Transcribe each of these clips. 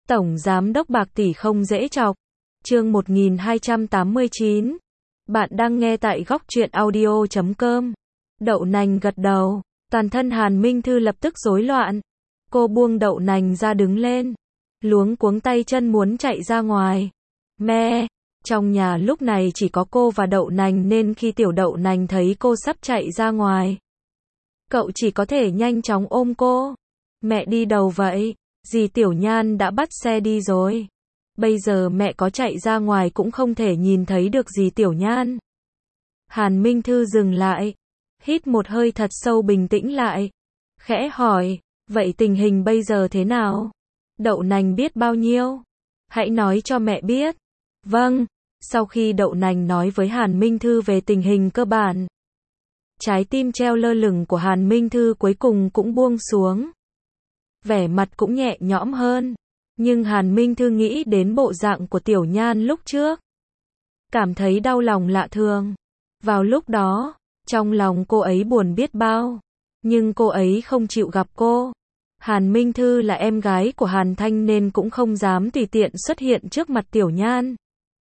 Tổng Giám đốc bạc tỷ không dễ chọc. Chương 1289. Bạn đang nghe tại góc truyện audio.com. Đậu nành gật đầu. Toàn thân Hàn Minh Thư lập tức rối loạn. Cô buông đậu nành ra đứng lên. Luống cuống tay chân muốn chạy ra ngoài. Mẹ! Trong nhà lúc này chỉ có cô và đậu nành nên khi tiểu đậu nành thấy cô sắp chạy ra ngoài, cậu chỉ có thể nhanh chóng ôm cô. Mẹ đi đâu vậy? Dì Tiểu Nhan đã bắt xe đi rồi. Bây giờ mẹ có chạy ra ngoài cũng không thể nhìn thấy được dì Tiểu Nhan. Hàn Minh Thư dừng lại, hít một hơi thật sâu bình tĩnh lại. Khẽ hỏi, vậy tình hình bây giờ thế nào? Đậu nành biết bao nhiêu? Hãy nói cho mẹ biết. Vâng. Sau khi đậu nành nói với Hàn Minh Thư về tình hình cơ bản, trái tim treo lơ lửng của Hàn Minh Thư cuối cùng cũng buông xuống. Vẻ mặt cũng nhẹ nhõm hơn. Nhưng Hàn Minh Thư nghĩ đến bộ dạng của Tiểu Nhan lúc trước, cảm thấy đau lòng lạ thường. Vào lúc đó, trong lòng cô ấy buồn biết bao. Nhưng cô ấy không chịu gặp cô. Hàn Minh Thư là em gái của Hàn Thanh nên cũng không dám tùy tiện xuất hiện trước mặt Tiểu Nhan.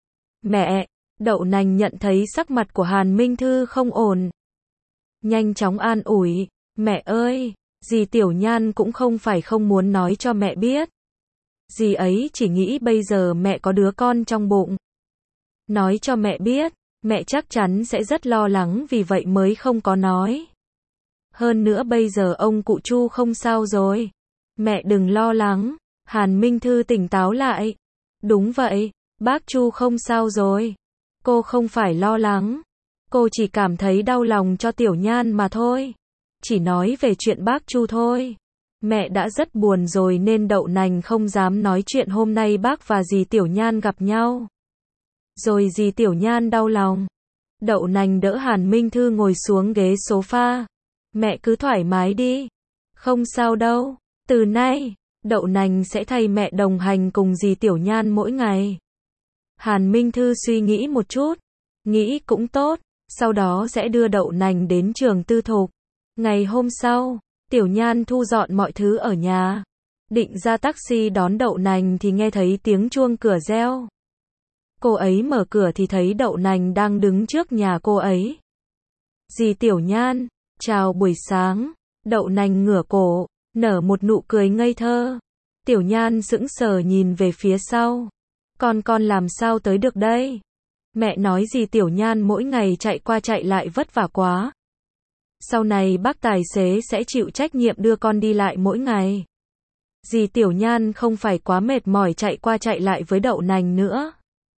Mẹ! Đậu nành nhận thấy sắc mặt của Hàn Minh Thư không ổn, nhanh chóng an ủi. Mẹ ơi! Dì Tiểu Nhan cũng không phải không muốn nói cho mẹ biết. Dì ấy chỉ nghĩ bây giờ mẹ có đứa con trong bụng. Nói cho mẹ biết, mẹ chắc chắn sẽ rất lo lắng vì vậy mới không có nói. Hơn nữa bây giờ ông cụ Chu không sao rồi. Mẹ đừng lo lắng. Hàn Minh Thư tỉnh táo lại. Đúng vậy, bác Chu không sao rồi. Cô không phải lo lắng. Cô chỉ cảm thấy đau lòng cho Tiểu Nhan mà thôi. Chỉ nói về chuyện bác Chu thôi. Mẹ đã rất buồn rồi nên đậu nành không dám nói chuyện hôm nay bác và dì Tiểu Nhan gặp nhau. Rồi dì Tiểu Nhan đau lòng. Đậu nành đỡ Hàn Minh Thư ngồi xuống ghế sofa. Mẹ cứ thoải mái đi. Không sao đâu. Từ nay, đậu nành sẽ thay mẹ đồng hành cùng dì Tiểu Nhan mỗi ngày. Hàn Minh Thư suy nghĩ một chút. Nghĩ cũng tốt. Sau đó sẽ đưa đậu nành đến trường tư thục. Ngày hôm sau, Tiểu Nhan thu dọn mọi thứ ở nhà. Định ra taxi đón đậu nành thì nghe thấy tiếng chuông cửa reo. Cô ấy mở cửa thì thấy đậu nành đang đứng trước nhà cô ấy. Dì Tiểu Nhan, chào buổi sáng. Đậu nành ngửa cổ, nở một nụ cười ngây thơ. Tiểu Nhan sững sờ nhìn về phía sau. Con làm sao tới được đây? Mẹ nói dì Tiểu Nhan mỗi ngày chạy qua chạy lại vất vả quá. Sau này bác tài xế sẽ chịu trách nhiệm đưa con đi lại mỗi ngày. Dì Tiểu Nhan không phải quá mệt mỏi chạy qua chạy lại với đậu nành nữa.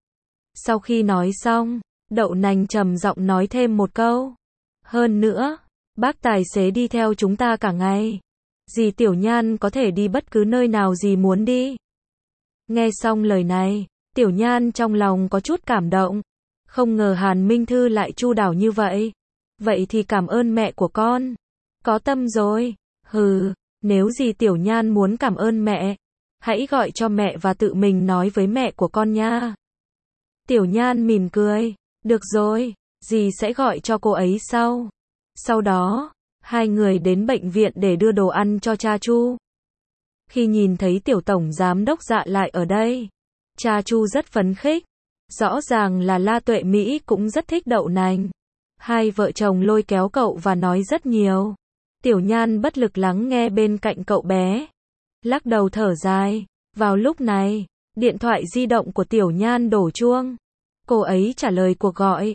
Sau khi nói xong, đậu nành trầm giọng nói thêm một câu. Hơn nữa, bác tài xế đi theo chúng ta cả ngày. Dì Tiểu Nhan có thể đi bất cứ nơi nào dì muốn đi. Nghe xong lời này, Tiểu Nhan trong lòng có chút cảm động. Không ngờ Hàn Minh Thư lại chu đáo như vậy. Vậy thì cảm ơn mẹ của con. Có tâm rồi. Hừ, nếu dì Tiểu Nhan muốn cảm ơn mẹ, hãy gọi cho mẹ và tự mình nói với mẹ của con nha. Tiểu Nhan mỉm cười. Được rồi, dì sẽ gọi cho cô ấy sau. Sau đó, hai người đến bệnh viện để đưa đồ ăn cho cha Chu. Khi nhìn thấy Tiểu Tổng Giám đốc Dạ lại ở đây, cha Chu rất phấn khích. Rõ ràng là La Tuệ Mỹ cũng rất thích đậu nành. Hai vợ chồng lôi kéo cậu và nói rất nhiều. Tiểu Nhan bất lực lắng nghe bên cạnh cậu bé, lắc đầu thở dài. Vào lúc này, điện thoại di động của Tiểu Nhan đổ chuông. Cô ấy trả lời cuộc gọi.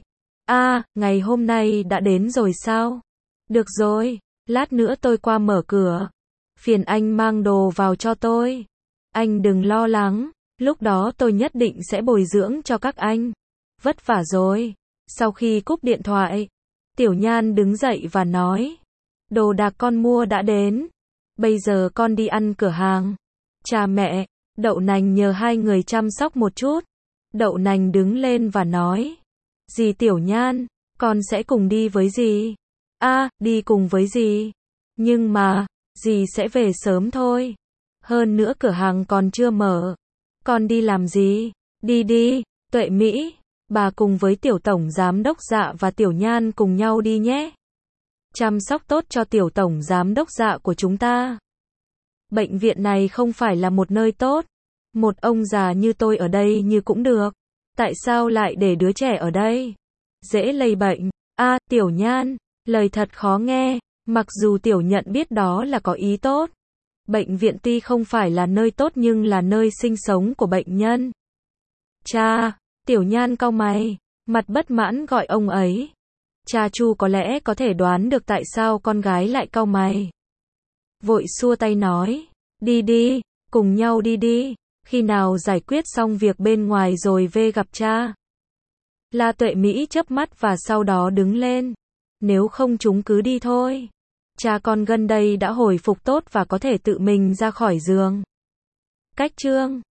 Ngày hôm nay đã đến rồi sao? Được rồi, lát nữa tôi qua mở cửa. Phiền anh mang đồ vào cho tôi. Anh đừng lo lắng, lúc đó tôi nhất định sẽ bồi dưỡng cho các anh. Vất vả rồi. Sau khi cúp điện thoại, Tiểu Nhan đứng dậy và nói. Đồ đạc con mua đã đến. Bây giờ con đi ăn cửa hàng. Cha mẹ, đậu nành nhờ hai người chăm sóc một chút. Đậu nành đứng lên và nói. Dì Tiểu Nhan, con sẽ cùng đi với dì. Đi cùng với dì. Nhưng mà, dì sẽ về sớm thôi. Hơn nữa cửa hàng còn chưa mở. Con đi làm gì? Đi, Tuệ Mỹ. Bà cùng với Tiểu Tổng Giám đốc Dạ và Tiểu Nhan cùng nhau đi nhé. Chăm sóc tốt cho Tiểu Tổng Giám đốc Dạ của chúng ta. Bệnh viện này không phải là một nơi tốt. Một ông già như tôi ở đây như cũng được. Tại sao lại để đứa trẻ ở đây? Dễ lây bệnh. Tiểu Nhan, lời thật khó nghe, mặc dù Tiểu Nhận biết đó là có ý tốt. Bệnh viện tuy không phải là nơi tốt nhưng là nơi sinh sống của bệnh nhân. Cha, Tiểu Nhan cau mày, mặt bất mãn gọi ông ấy. Cha Chu có lẽ có thể đoán được tại sao con gái lại cau mày. Vội xua tay nói, đi đi, cùng nhau đi đi, khi nào giải quyết xong việc bên ngoài rồi về gặp cha. La Tuệ Mỹ chớp mắt và sau đó đứng lên. Nếu không chúng cứ đi thôi. Cha con gần đây đã hồi phục tốt và có thể tự mình ra khỏi giường. Cách chương